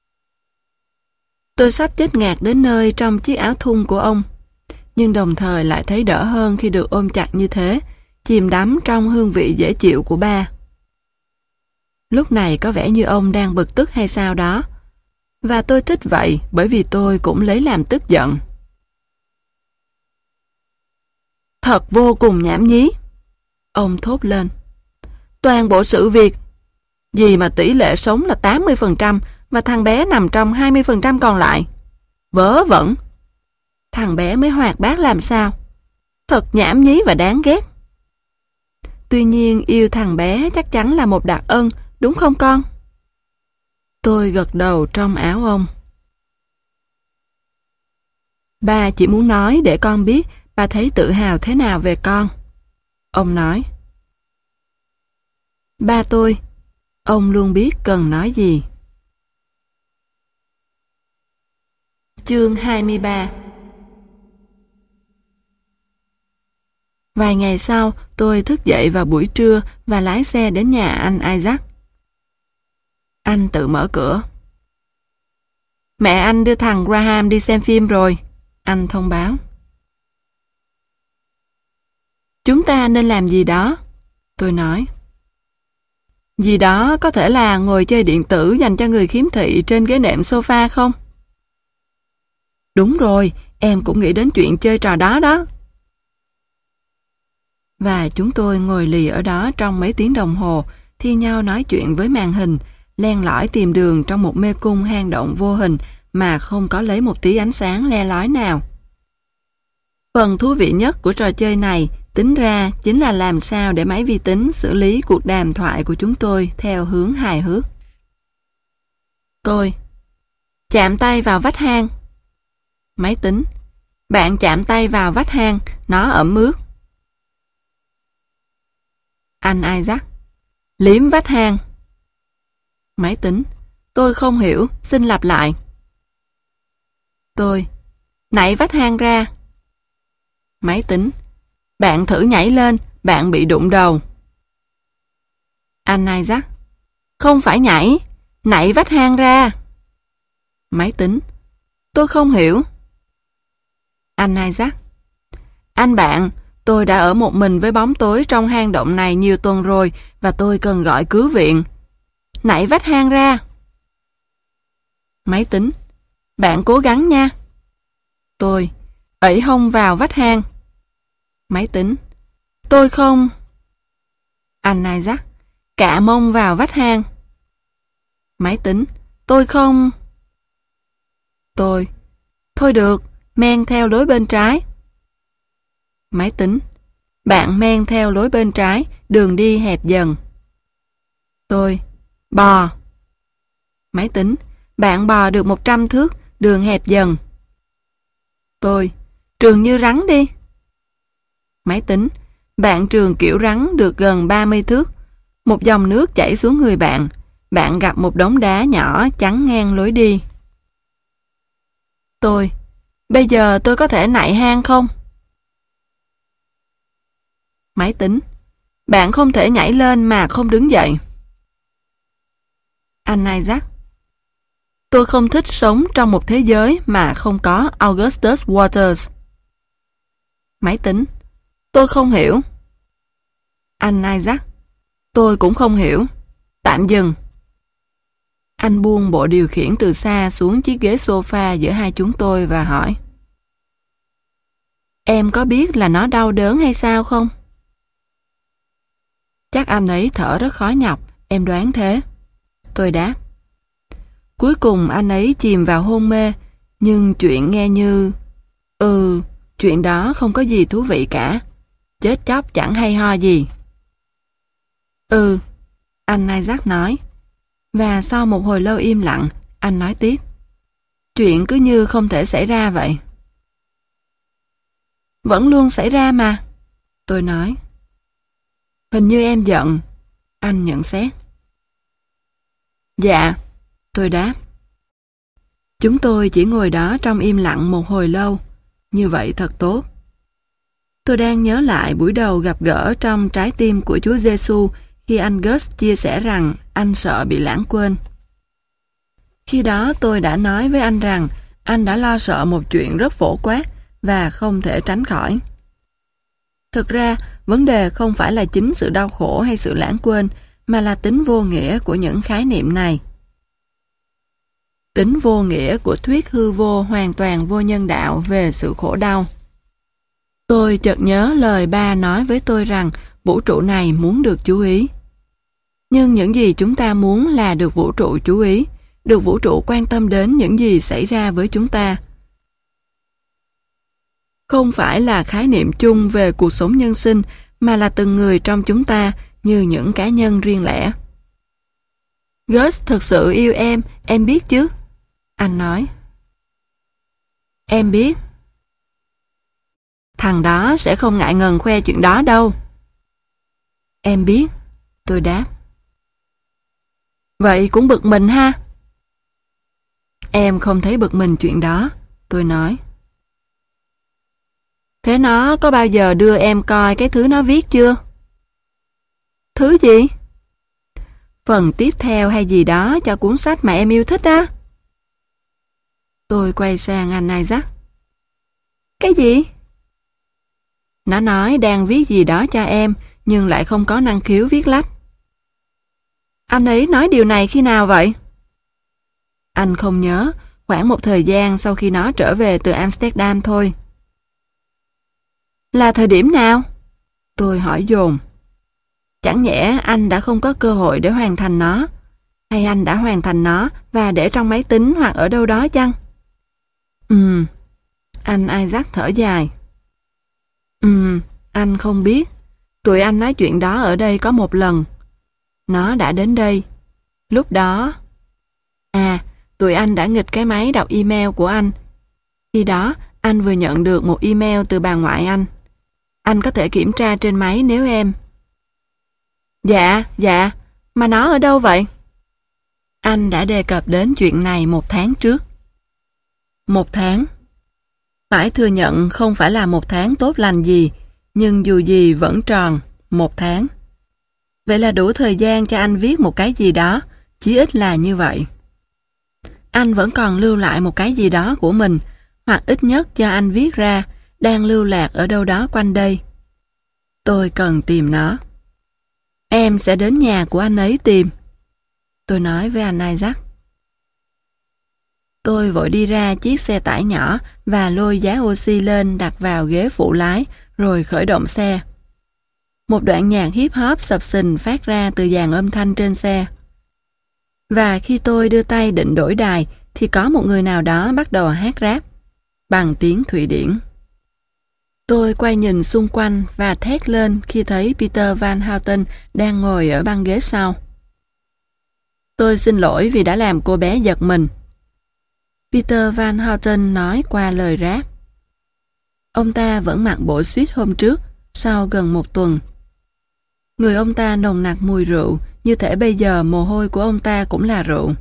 Tôi sắp chết ngạt đến nơi trong chiếc áo thun của ông, nhưng đồng thời lại thấy đỡ hơn khi được ôm chặt như thế, chìm đắm trong hương vị dễ chịu của ba. Lúc này có vẻ như ông đang bực tức hay sao đó, và tôi thích vậy bởi vì tôi cũng lấy làm tức giận. Thật vô cùng nhảm nhí, ông thốt lên. Toàn bộ sự việc, gì mà tỷ lệ sống là tám mươi phần trăm và thằng bé nằm trong hai mươi phần trăm còn lại. Vớ vẩn. Thằng bé mới hoạt bát làm sao? Thật nhảm nhí và đáng ghét. Tuy nhiên yêu thằng bé chắc chắn là một đặc ân, đúng không con? Tôi gật đầu trong áo ông. Ba chỉ muốn nói để con biết ba thấy tự hào thế nào về con. Ông nói. Ba tôi, ông luôn biết cần nói gì. Chương hai mươi ba. Vài ngày sau, tôi thức dậy vào buổi trưa và lái xe đến nhà anh Isaac. Anh tự mở cửa. Mẹ anh đưa thằng Graham đi xem phim rồi, anh thông báo. Chúng ta nên làm gì đó, tôi nói. Gì đó có thể là ngồi chơi điện tử dành cho người khiếm thị trên ghế nệm sofa không? Đúng rồi, em cũng nghĩ đến chuyện chơi trò đó đó. Và chúng tôi ngồi lì ở đó trong mấy tiếng đồng hồ, thi nhau nói chuyện với màn hình, len lỏi tìm đường trong một mê cung hang động vô hình mà không có lấy một tí ánh sáng le lói nào. Phần thú vị nhất của trò chơi này tính ra chính là làm sao để máy vi tính xử lý cuộc đàm thoại của chúng tôi theo hướng hài hước. Tôi chạm tay vào vách hang. Máy tính. Bạn chạm tay vào vách hang, nó ẩm ướt. Anh Isaac. Liếm vách hang. Máy tính. Tôi không hiểu, xin lặp lại. Tôi. Nảy vách hang ra. Máy tính. Bạn thử nhảy lên, bạn bị đụng đầu. Anh Isaac. Không phải nhảy, nảy vách hang ra. Máy tính. Tôi không hiểu. Anh Isaac. Anh bạn, tôi đã ở một mình với bóng tối trong hang động này nhiều tuần rồi và tôi cần gọi cứu viện. Nảy vách hang ra. Máy tính. Bạn cố gắng nha. Tôi. Ẩy hông vào vách hang. Máy tính. Tôi không. Anh Isaac. Cạ mông vào vách hang. Máy tính. Tôi không. Tôi. Thôi được, men theo lối bên trái. Máy tính. Bạn men theo lối bên trái, đường đi hẹp dần. Tôi. Bò. Máy tính. bạn bò được một trăm thước, đường hẹp dần. Tôi, trường như rắn đi. Máy tính, bạn trường kiểu rắn được gần ba mươi thước. Một dòng nước chảy xuống người bạn. Bạn gặp một đống đá nhỏ chắn ngang lối đi. Tôi, bây giờ tôi có thể nạy hang không? Máy tính, bạn không thể nhảy lên mà không đứng dậy. Anh Isaac, tôi không thích sống trong một thế giới mà không có Augustus Waters. Máy tính, tôi không hiểu. Anh Isaac, tôi cũng không hiểu. Tạm dừng. Anh buông bộ điều khiển từ xa xuống chiếc ghế sofa giữa hai chúng tôi và hỏi. Em có biết là nó đau đớn hay sao không? Chắc anh ấy thở rất khó nhọc, em đoán thế. Tôi đáp. Cuối cùng anh ấy chìm vào hôn mê, nhưng chuyện nghe như... Ừ, chuyện đó không có gì thú vị cả. Chết chóc chẳng hay ho gì. Ừ, anh Isaac nói. Và sau một hồi lâu im lặng, anh nói tiếp. Chuyện cứ như không thể xảy ra vậy. Vẫn luôn xảy ra mà. Tôi nói. Hình như em giận. Anh nhận xét. Dạ, tôi đáp. Chúng tôi chỉ ngồi đó trong im lặng một hồi lâu. Như vậy thật tốt. Tôi đang nhớ lại buổi đầu gặp gỡ trong trái tim của Chúa Giêsu khi anh Gus chia sẻ rằng anh sợ bị lãng quên. Khi đó tôi đã nói với anh rằng anh đã lo sợ một chuyện rất phổ quát và không thể tránh khỏi. Thực ra, vấn đề không phải là chính sự đau khổ hay sự lãng quên, mà là tính vô nghĩa của những khái niệm này. Tính vô nghĩa của thuyết hư vô hoàn toàn vô nhân đạo về sự khổ đau. Tôi chợt nhớ lời ba nói với tôi rằng vũ trụ này muốn được chú ý. Nhưng những gì chúng ta muốn là được vũ trụ chú ý, được vũ trụ quan tâm đến những gì xảy ra với chúng ta. Không phải là khái niệm chung về cuộc sống nhân sinh, mà là từng người trong chúng ta như những cá nhân riêng lẻ. Gus thật sự yêu em, em biết chứ? Anh nói. Em biết. Thằng đó sẽ không ngại ngần khoe chuyện đó đâu. Em biết, tôi đáp. Vậy cũng bực mình ha? Em không thấy bực mình chuyện đó, tôi nói. Thế nó có bao giờ đưa em coi cái thứ nó viết chưa? Thứ gì? Phần tiếp theo hay gì đó cho cuốn sách mà em yêu thích á. Tôi quay sang anh Isaac. Cái gì? Nó nói đang viết gì đó cho em, nhưng lại không có năng khiếu viết lách. Anh ấy nói điều này khi nào vậy? Anh không nhớ, khoảng một thời gian sau khi nó trở về từ Amsterdam thôi. Là thời điểm nào? Tôi hỏi dồn. Chẳng nhẽ anh đã không có cơ hội để hoàn thành nó? Hay anh đã hoàn thành nó và để trong máy tính hoặc ở đâu đó chăng? Ừm, anh Isaac thở dài. Ừm, anh không biết. Tụi anh nói chuyện đó ở đây có một lần. Nó đã đến đây. Lúc đó... À, tụi anh đã nghịch cái máy đọc email của anh. Khi đó, anh vừa nhận được một email từ bà ngoại anh. Anh có thể kiểm tra trên máy nếu em... Dạ, dạ, mà nó ở đâu vậy? Anh đã đề cập đến chuyện này một tháng trước. Một tháng? Phải thừa nhận không phải là một tháng tốt lành gì, nhưng dù gì vẫn tròn, một tháng. Vậy là đủ thời gian cho anh viết một cái gì đó, chí ít là như vậy. Anh vẫn còn lưu lại một cái gì đó của mình, hoặc ít nhất cho anh viết ra, đang lưu lạc ở đâu đó quanh đây. Tôi cần tìm nó. Em sẽ đến nhà của anh ấy tìm. Tôi nói với anh Isaac. Tôi vội đi ra chiếc xe tải nhỏ và lôi giá oxy lên đặt vào ghế phụ lái rồi khởi động xe. Một đoạn nhạc hip hop sập sình phát ra từ dàn âm thanh trên xe. Và khi tôi đưa tay định đổi đài thì có một người nào đó bắt đầu hát rap bằng tiếng Thụy Điển. Tôi quay nhìn xung quanh và thét lên khi thấy Peter Van Houten đang ngồi ở băng ghế sau. Tôi xin lỗi vì đã làm cô bé giật mình, Peter Van Houten nói qua lời ráp. Ông ta vẫn mặc bộ suit hôm trước, sau gần một tuần. Người ông ta nồng nặc mùi rượu, như thể bây giờ mồ hôi của ông ta cũng là rượu.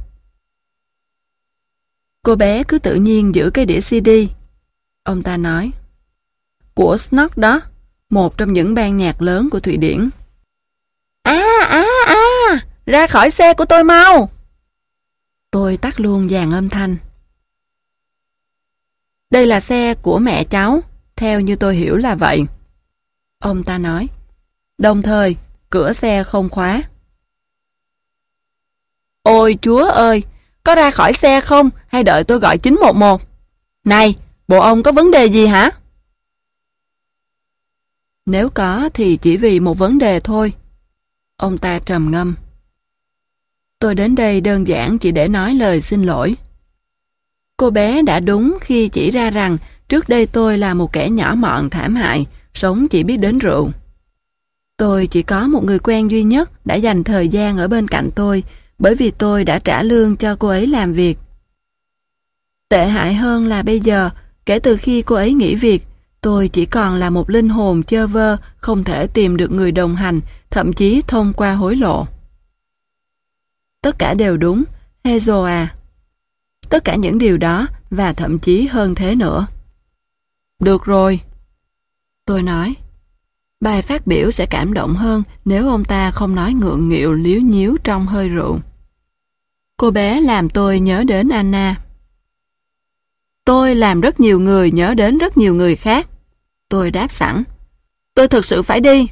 Cô bé cứ tự nhiên giữ cái đĩa xê đê. Ông ta nói. Của Snock đó, một trong những ban nhạc lớn của Thụy Điển. À, à, à, ra khỏi xe của tôi mau. Tôi tắt luôn dàn âm thanh. Đây là xe của mẹ cháu, theo như tôi hiểu là vậy. Ông ta nói. Đồng thời, cửa xe không khóa. Ôi Chúa ơi, có ra khỏi xe không hay đợi tôi gọi chín một một? Này, bộ ông có vấn đề gì hả? Nếu có thì chỉ vì một vấn đề thôi. Ông ta trầm ngâm. Tôi đến đây đơn giản chỉ để nói lời xin lỗi. Cô bé đã đúng khi chỉ ra rằng trước đây tôi là một kẻ nhỏ mọn thảm hại, sống chỉ biết đến rượu. Tôi chỉ có một người quen duy nhất đã dành thời gian ở bên cạnh tôi bởi vì tôi đã trả lương cho cô ấy làm việc. Tệ hại hơn là bây giờ, kể từ khi cô ấy nghỉ việc, tôi chỉ còn là một linh hồn chơ vơ, không thể tìm được người đồng hành, thậm chí thông qua hối lộ. Tất cả đều đúng, Hazel à. Tất cả những điều đó và thậm chí hơn thế nữa. Được rồi. Tôi nói. Bài phát biểu sẽ cảm động hơn nếu ông ta không nói ngượng nghịu líu nhíu trong hơi rượu. Cô bé làm tôi nhớ đến Anna. Tôi làm rất nhiều người nhớ đến rất nhiều người khác. Tôi đáp sẵn. Tôi thực sự phải đi.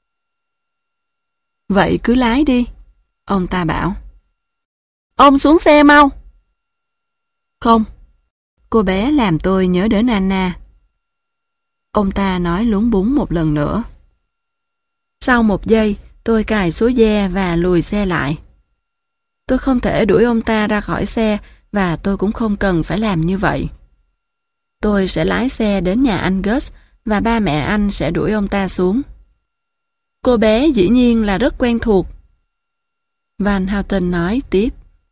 Vậy cứ lái đi. Ông ta bảo. Ông xuống xe mau. Không. Cô bé làm tôi nhớ đến Anna. Ông ta nói lúng búng một lần nữa. Sau một giây, tôi cài số ge và lùi xe lại. Tôi không thể đuổi ông ta ra khỏi xe và tôi cũng không cần phải làm như vậy. Tôi sẽ lái xe đến nhà anh Gus và ba mẹ anh sẽ đuổi ông ta xuống. Cô bé dĩ nhiên là rất quen thuộc. Van Houten nói tiếp.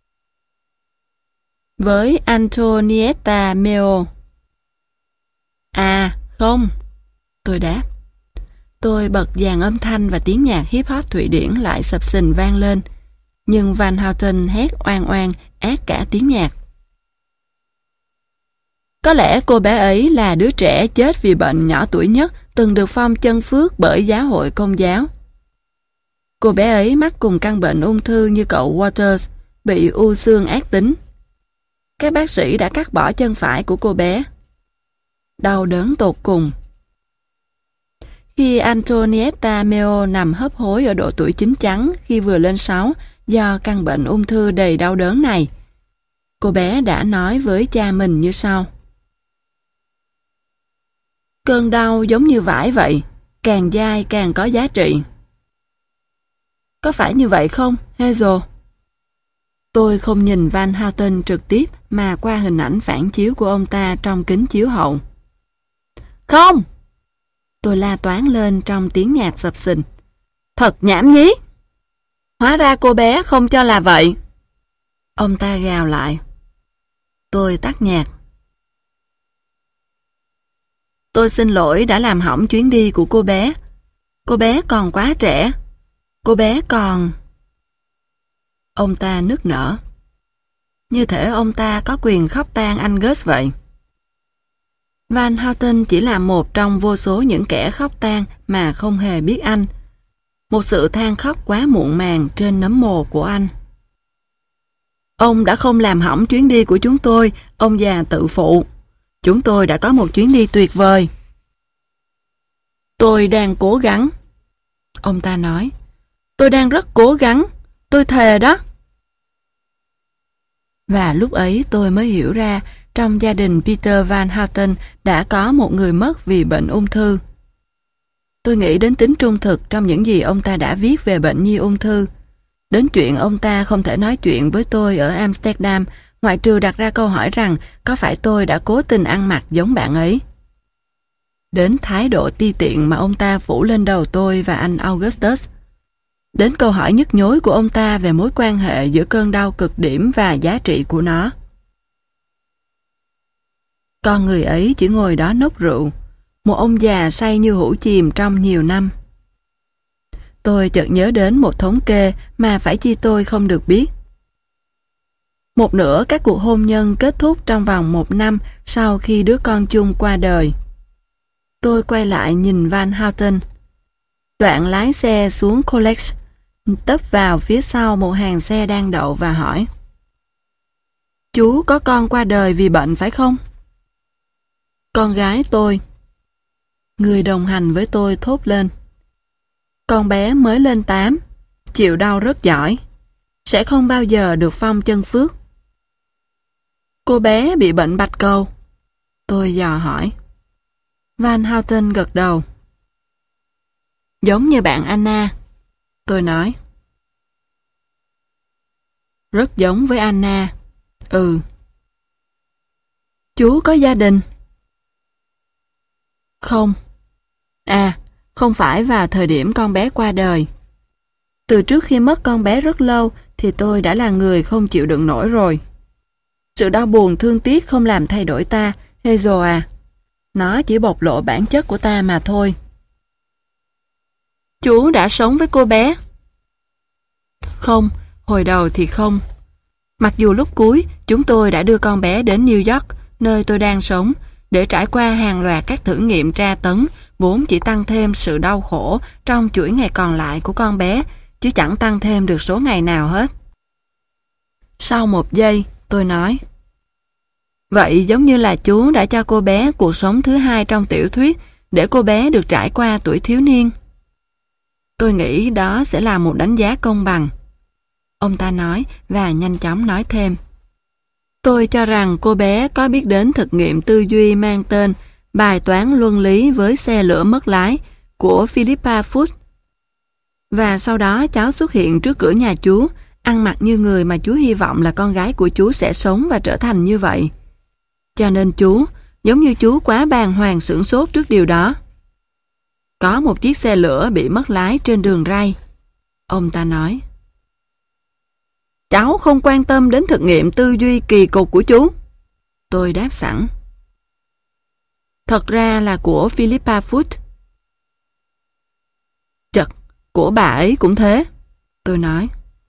Với Antonietta Meo. À, không. Tôi đáp. Tôi bật dàn âm thanh và tiếng nhạc hip hop Thụy Điển lại sập sình vang lên. Nhưng Van Houten hét oan oan át cả tiếng nhạc. Có lẽ cô bé ấy là đứa trẻ chết vì bệnh nhỏ tuổi nhất từng được phong chân phước bởi giáo hội Công giáo. Cô bé ấy mắc cùng căn bệnh ung thư như cậu Waters, bị u xương ác tính. Các bác sĩ đã cắt bỏ chân phải của cô bé. Đau đớn tột cùng. Khi Antonietta Meo nằm hấp hối ở độ tuổi chín chắn khi vừa lên sáu do căn bệnh ung thư đầy đau đớn này, cô bé đã nói với cha mình như sau. Cơn đau giống như vải vậy, càng dai càng có giá trị. Có phải như vậy không, Hazel? Tôi không nhìn Van Houten trực tiếp mà qua hình ảnh phản chiếu của ông ta trong kính chiếu hậu. Không! Tôi la toáng lên trong tiếng nhạc sập sình. Thật nhảm nhí! Hóa ra cô bé không cho là vậy. Ông ta gào lại. Tôi tắt nhạc. Tôi xin lỗi đã làm hỏng chuyến đi của cô bé. Cô bé còn quá trẻ. Cô bé còn... Ông ta nức nở. Như thể ông ta có quyền khóc tang anh Gus vậy. Van Houten chỉ là một trong vô số những kẻ khóc tang mà không hề biết anh. Một sự than khóc quá muộn màng trên nấm mồ của anh. Ông đã không làm hỏng chuyến đi của chúng tôi, ông già tự phụ. Chúng tôi đã có một chuyến đi tuyệt vời. Tôi đang cố gắng. Ông ta nói. Tôi đang rất cố gắng. Tôi thề đó. Và lúc ấy tôi mới hiểu ra trong gia đình Peter Van Houten đã có một người mất vì bệnh ung thư. Tôi nghĩ đến tính trung thực trong những gì ông ta đã viết về bệnh nhi ung thư. Đến chuyện ông ta không thể nói chuyện với tôi ở Amsterdam, ngoại trừ đặt ra câu hỏi rằng có phải tôi đã cố tình ăn mặc giống bạn ấy. Đến thái độ ti tiện mà ông ta phủ lên đầu tôi và anh Augustus. Đến câu hỏi nhức nhối của ông ta về mối quan hệ giữa cơn đau cực điểm và giá trị của nó. Con người ấy chỉ ngồi đó nốc rượu, một ông già say như hũ chìm trong nhiều năm. Tôi chợt nhớ đến một thống kê mà phải chi tôi không được biết. Một nửa các cuộc hôn nhân kết thúc trong vòng một năm sau khi đứa con chung qua đời. Tôi quay lại nhìn Van Houten. Đoạn lái xe xuống College, tấp vào phía sau một hàng xe đang đậu và hỏi: Chú có con qua đời vì bệnh phải không? Con gái tôi. Người đồng hành với tôi thốt lên: Con bé mới lên tám, chịu đau rất giỏi, sẽ không bao giờ được phong chân phước. Cô bé bị bệnh bạch cầu? Tôi dò hỏi. Van Houten gật đầu. Giống như bạn Anna, tôi nói. Rất giống với Anna. Ừ. Chú có gia đình? Không. À, không phải vào thời điểm con bé qua đời. Từ trước khi mất con bé rất lâu thì tôi đã là người không chịu đựng nổi rồi. Sự đau buồn thương tiếc không làm thay đổi ta, Hazel à. Nó chỉ bộc lộ bản chất của ta mà thôi. Chú đã sống với cô bé? Không, hồi đầu thì không. Mặc dù lúc cuối chúng tôi đã đưa con bé đến New York, nơi tôi đang sống, để trải qua hàng loạt các thử nghiệm tra tấn, vốn chỉ tăng thêm sự đau khổ trong chuỗi ngày còn lại của con bé, chứ chẳng tăng thêm được số ngày nào hết. Sau một giây, tôi nói: Vậy giống như là chú đã cho cô bé cuộc sống thứ hai trong tiểu thuyết để cô bé được trải qua tuổi thiếu niên. Tôi nghĩ đó sẽ là một đánh giá công bằng. Ông ta nói và nhanh chóng nói thêm: Tôi cho rằng cô bé có biết đến thực nghiệm tư duy mang tên Bài toán luân lý với xe lửa mất lái của Philippa Foot. Và sau đó cháu xuất hiện trước cửa nhà chú, ăn mặc như người mà chú hy vọng là con gái của chú sẽ sống và trở thành như vậy. Cho nên chú, giống như chú quá bàng hoàng sửng sốt trước điều đó. Có một chiếc xe lửa bị mất lái trên đường ray. Ông ta nói: Cháu không quan tâm đến thực nghiệm tư duy kỳ cục của chú. Tôi đáp sẵn: Thật ra là của Philippa Foot. Chật, của bà ấy cũng thế. Tôi nói.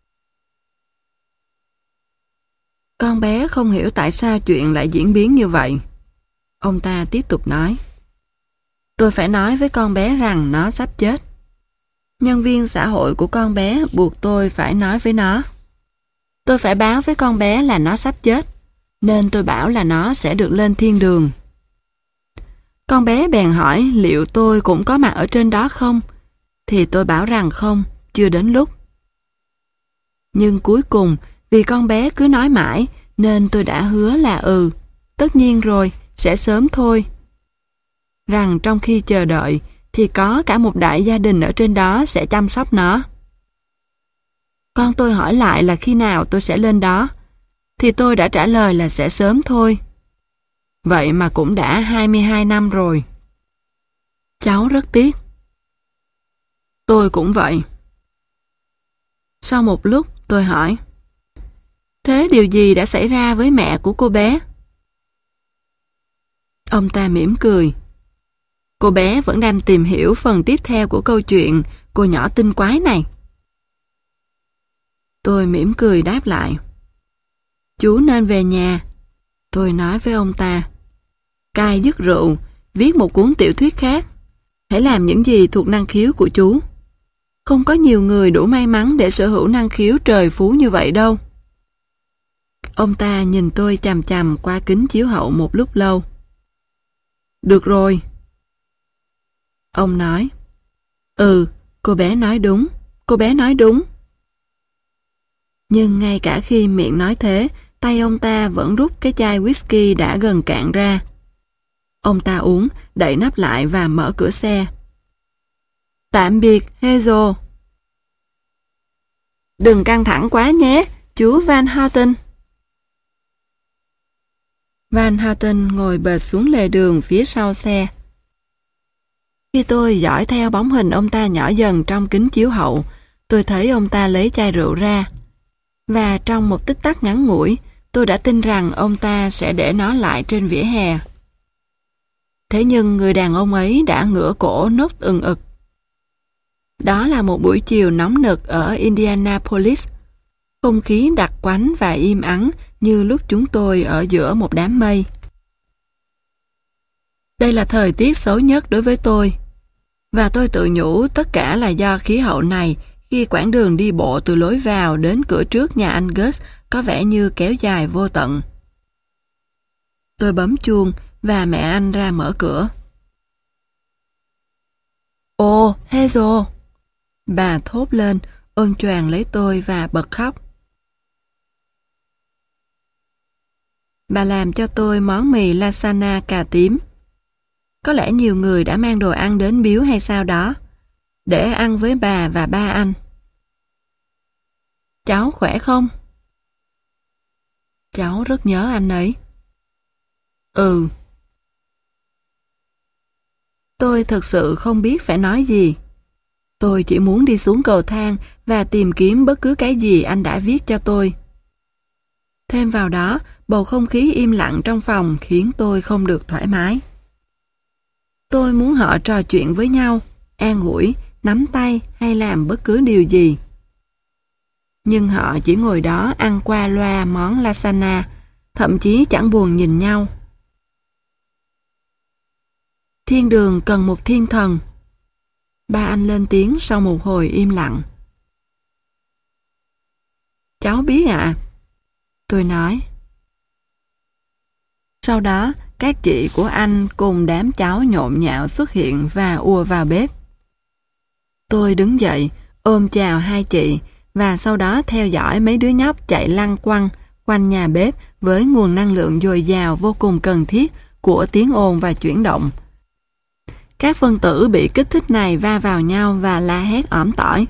Con bé không hiểu tại sao chuyện lại diễn biến như vậy. Ông ta tiếp tục nói: Tôi phải nói với con bé rằng nó sắp chết. Nhân viên xã hội của con bé buộc tôi phải nói với nó. Tôi phải báo với con bé là nó sắp chết, nên tôi bảo là nó sẽ được lên thiên đường. Con bé bèn hỏi liệu tôi cũng có mặt ở trên đó không, thì tôi bảo rằng không, chưa đến lúc. Nhưng cuối cùng, vì con bé cứ nói mãi, nên tôi đã hứa là ừ, tất nhiên rồi, sẽ sớm thôi. Rằng trong khi chờ đợi, thì có cả một đại gia đình ở trên đó sẽ chăm sóc nó. Con tôi hỏi lại là khi nào tôi sẽ lên đó, thì tôi đã trả lời là sẽ sớm thôi. Vậy mà cũng đã hai mươi hai năm rồi. Cháu rất tiếc. Tôi cũng vậy. Sau một lúc, tôi hỏi: Thế điều gì đã xảy ra với mẹ của cô bé? Ông ta mỉm cười. Cô bé vẫn đang tìm hiểu phần tiếp theo của câu chuyện cô nhỏ tinh quái này. Tôi mỉm cười đáp lại. Chú nên về nhà. Tôi nói với ông ta. Cai dứt rượu, viết một cuốn tiểu thuyết khác. Hãy làm những gì thuộc năng khiếu của chú. Không có nhiều người đủ may mắn để sở hữu năng khiếu trời phú như vậy đâu. Ông ta nhìn tôi chằm chằm qua kính chiếu hậu một lúc lâu. Được rồi. Ông nói. Ừ, cô bé nói đúng, cô bé nói đúng. Nhưng ngay cả khi miệng nói thế, tay ông ta vẫn rút cái chai whisky đã gần cạn ra. Ông ta uống, đậy nắp lại và mở cửa xe. Tạm biệt, Hazel. Đừng căng thẳng quá nhé, chú Van Houten. Van Houten ngồi bệt xuống lề đường phía sau xe. Khi tôi dõi theo bóng hình ông ta nhỏ dần trong kính chiếu hậu, tôi thấy ông ta lấy chai rượu ra. Và trong một tích tắc ngắn ngủi, tôi đã tin rằng ông ta sẽ để nó lại trên vỉa hè. Thế nhưng người đàn ông ấy đã ngửa cổ nốt ừng ực. Đó là một buổi chiều nóng nực ở Indianapolis. Không khí đặc quánh và im ắng như lúc chúng tôi ở giữa một đám mây. Đây là thời tiết xấu nhất đối với tôi. Và tôi tự nhủ tất cả là do khí hậu này khi quãng đường đi bộ từ lối vào đến cửa trước nhà anh Gus có vẻ như kéo dài vô tận. Tôi bấm chuông và mẹ anh ra mở cửa. Ồ, Hazel! Bà thốt lên, ôm choàng lấy tôi và bật khóc. Bà làm cho tôi món mì lasagna cà tím. Có lẽ nhiều người đã mang đồ ăn đến biếu hay sao đó, để ăn với bà và ba anh. Cháu khỏe không? Cháu rất nhớ anh ấy. Ừ. Tôi thực sự không biết phải nói gì. Tôi chỉ muốn đi xuống cầu thang và tìm kiếm bất cứ cái gì anh đã viết cho tôi. Thêm vào đó, bầu không khí im lặng trong phòng khiến tôi không được thoải mái. Tôi muốn họ trò chuyện với nhau, an ủi, nắm tay hay làm bất cứ điều gì. Nhưng họ chỉ ngồi đó ăn qua loa món lasagna, thậm chí chẳng buồn nhìn nhau. Thiên đường cần một thiên thần. Ba anh lên tiếng sau một hồi im lặng. Cháu biết ạ. À? Tôi nói. Sau đó, các chị của anh cùng đám cháu nhộn nhạo xuất hiện và ùa vào bếp. Tôi đứng dậy, ôm chào hai chị, và sau đó theo dõi mấy đứa nhóc chạy lăn quăng quanh nhà bếp với nguồn năng lượng dồi dào vô cùng cần thiết của tiếng ồn và chuyển động. Các phân tử bị kích thích này va vào nhau và la hét ỏm tỏi.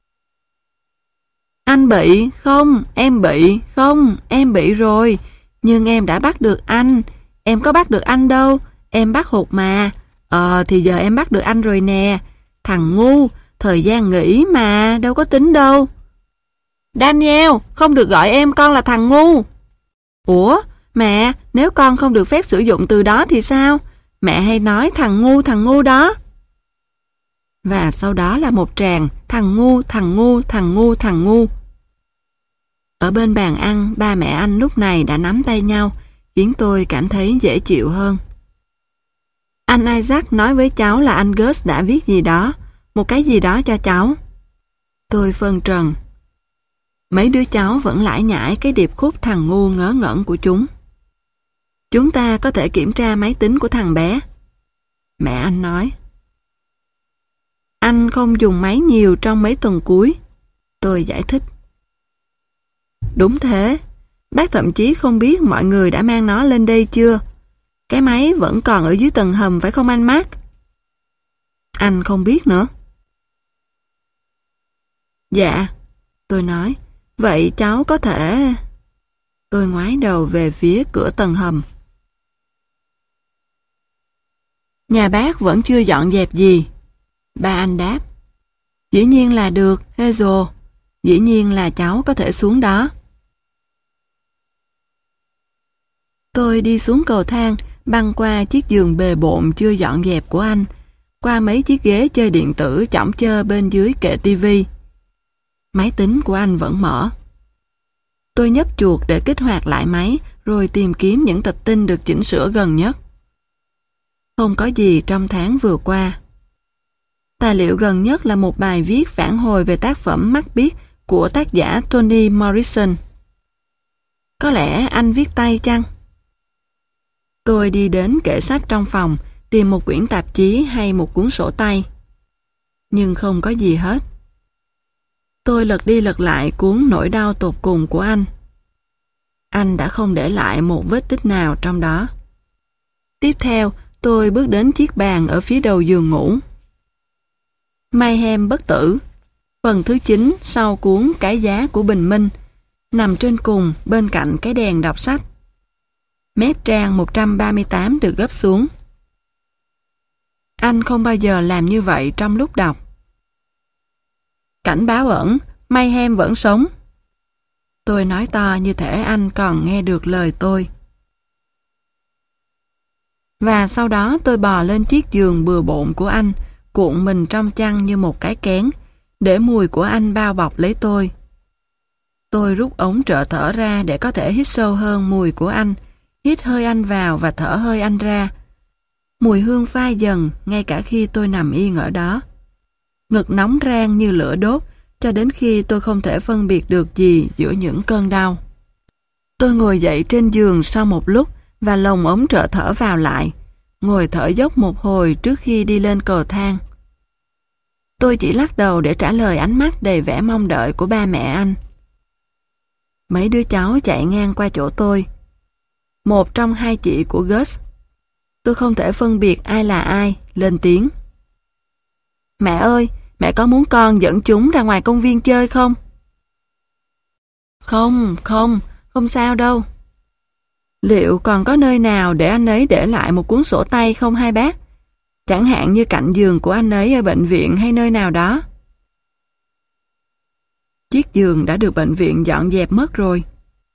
Anh bị, không, em bị, không, em bị rồi, nhưng em đã bắt được anh. Em có bắt được anh đâu, em bắt hụt mà. Ờ thì giờ em bắt được anh rồi nè. Thằng ngu, thời gian nghỉ mà, đâu có tính đâu. Daniel, không được gọi em con là thằng ngu. Ủa, mẹ, nếu con không được phép sử dụng từ đó thì sao? Mẹ hay nói thằng ngu, thằng ngu đó. Và sau đó là một tràng thằng ngu, thằng ngu, thằng ngu, thằng ngu. Ở bên bàn ăn, ba mẹ anh lúc này đã nắm tay nhau, khiến tôi cảm thấy dễ chịu hơn. Anh Isaac nói với cháu là anh Gus đã viết gì đó, một cái gì đó cho cháu. Tôi phân trần. Mấy đứa cháu vẫn lải nhải cái điệp khúc thằng ngu ngớ ngẩn của chúng. Chúng ta có thể kiểm tra máy tính của thằng bé. Mẹ anh nói. Anh không dùng máy nhiều trong mấy tuần cuối. Tôi giải thích. Đúng thế. Bác thậm chí không biết mọi người đã mang nó lên đây chưa. Cái máy vẫn còn ở dưới tầng hầm phải không anh Mark? Anh không biết nữa. Dạ. Tôi nói. Vậy cháu có thể... Tôi ngoái đầu về phía cửa tầng hầm. Nhà bác vẫn chưa dọn dẹp gì. Ba anh đáp. Dĩ nhiên là được, Hazel. Dĩ nhiên là cháu có thể xuống đó. Tôi đi xuống cầu thang, băng qua chiếc giường bề bộn chưa dọn dẹp của anh, qua mấy chiếc ghế chơi điện tử chỏng chơ bên dưới kệ tivi. Máy tính của anh vẫn mở. Tôi nhấp chuột để kích hoạt lại máy, rồi tìm kiếm những tập tin được chỉnh sửa gần nhất. Không có gì trong tháng vừa qua. Tài liệu gần nhất là một bài viết phản hồi về tác phẩm Macbeth của tác giả Toni Morrison. Có lẽ anh viết tay chăng? Tôi đi đến kệ sách trong phòng, tìm một quyển tạp chí hay một cuốn sổ tay. Nhưng không có gì hết. Tôi lật đi lật lại cuốn Nỗi đau tột cùng của anh. Anh đã không để lại một vết tích nào trong đó. Tiếp theo, tôi bước đến chiếc bàn ở phía đầu giường ngủ. Mayhem bất tử, phần thứ chín sau cuốn Cái giá của bình minh, nằm trên cùng bên cạnh cái đèn đọc sách. Mép trang một trăm ba mươi tám được gấp xuống. Anh không bao giờ làm như vậy trong lúc đọc. Cảnh báo ẩn, Mayhem vẫn sống. Tôi nói to như thể anh còn nghe được lời tôi. Và sau đó tôi bò lên chiếc giường bừa bộn của anh, cuộn mình trong chăn như một cái kén, để mùi của anh bao bọc lấy tôi. Tôi rút ống trợ thở ra để có thể hít sâu hơn mùi của anh, hít hơi anh vào và thở hơi anh ra. Mùi hương phai dần ngay cả khi tôi nằm yên ở đó. Ngực nóng rang như lửa đốt cho đến khi tôi không thể phân biệt được gì giữa những cơn đau. Tôi ngồi dậy trên giường sau một lúc và lồng ống trợ thở vào lại, ngồi thở dốc một hồi trước khi đi lên cầu thang. Tôi chỉ lắc đầu để trả lời ánh mắt đầy vẻ mong đợi của ba mẹ anh. Mấy đứa cháu chạy ngang qua chỗ tôi. Một trong hai chị của Gus, tôi không thể phân biệt ai là ai, lên tiếng. Mẹ ơi, mẹ có muốn con dẫn chúng ra ngoài công viên chơi không? Không, không, không sao đâu. Liệu còn có nơi nào để anh ấy để lại một cuốn sổ tay không hai bác? Chẳng hạn như cạnh giường của anh ấy ở bệnh viện hay nơi nào đó. Chiếc giường đã được bệnh viện dọn dẹp mất rồi.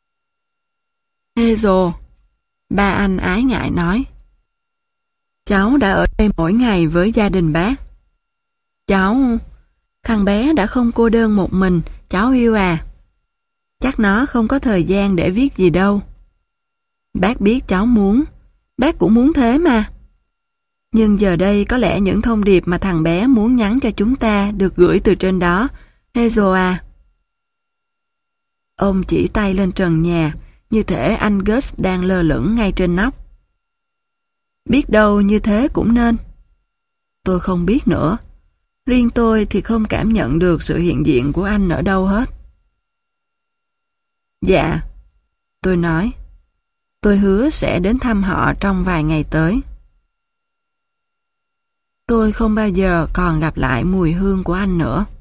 Hazel, ba anh ái ngại nói. Cháu đã ở đây mỗi ngày với gia đình bác. Cháu, thằng bé đã không cô đơn một mình, cháu yêu à. Chắc nó không có thời gian để viết gì đâu. Bác biết cháu muốn, bác cũng muốn thế mà. Nhưng giờ đây có lẽ những thông điệp mà thằng bé muốn nhắn cho chúng ta được gửi từ trên đó, Hazel à. Ông chỉ tay lên trần nhà, như thể anh Gus đang lơ lửng ngay trên nóc. Biết đâu như thế cũng nên. Tôi không biết nữa. Riêng tôi thì không cảm nhận được sự hiện diện của anh ở đâu hết. Dạ, tôi nói. Tôi hứa sẽ đến thăm họ trong vài ngày tới. Tôi không bao giờ còn gặp lại mùi hương của anh nữa.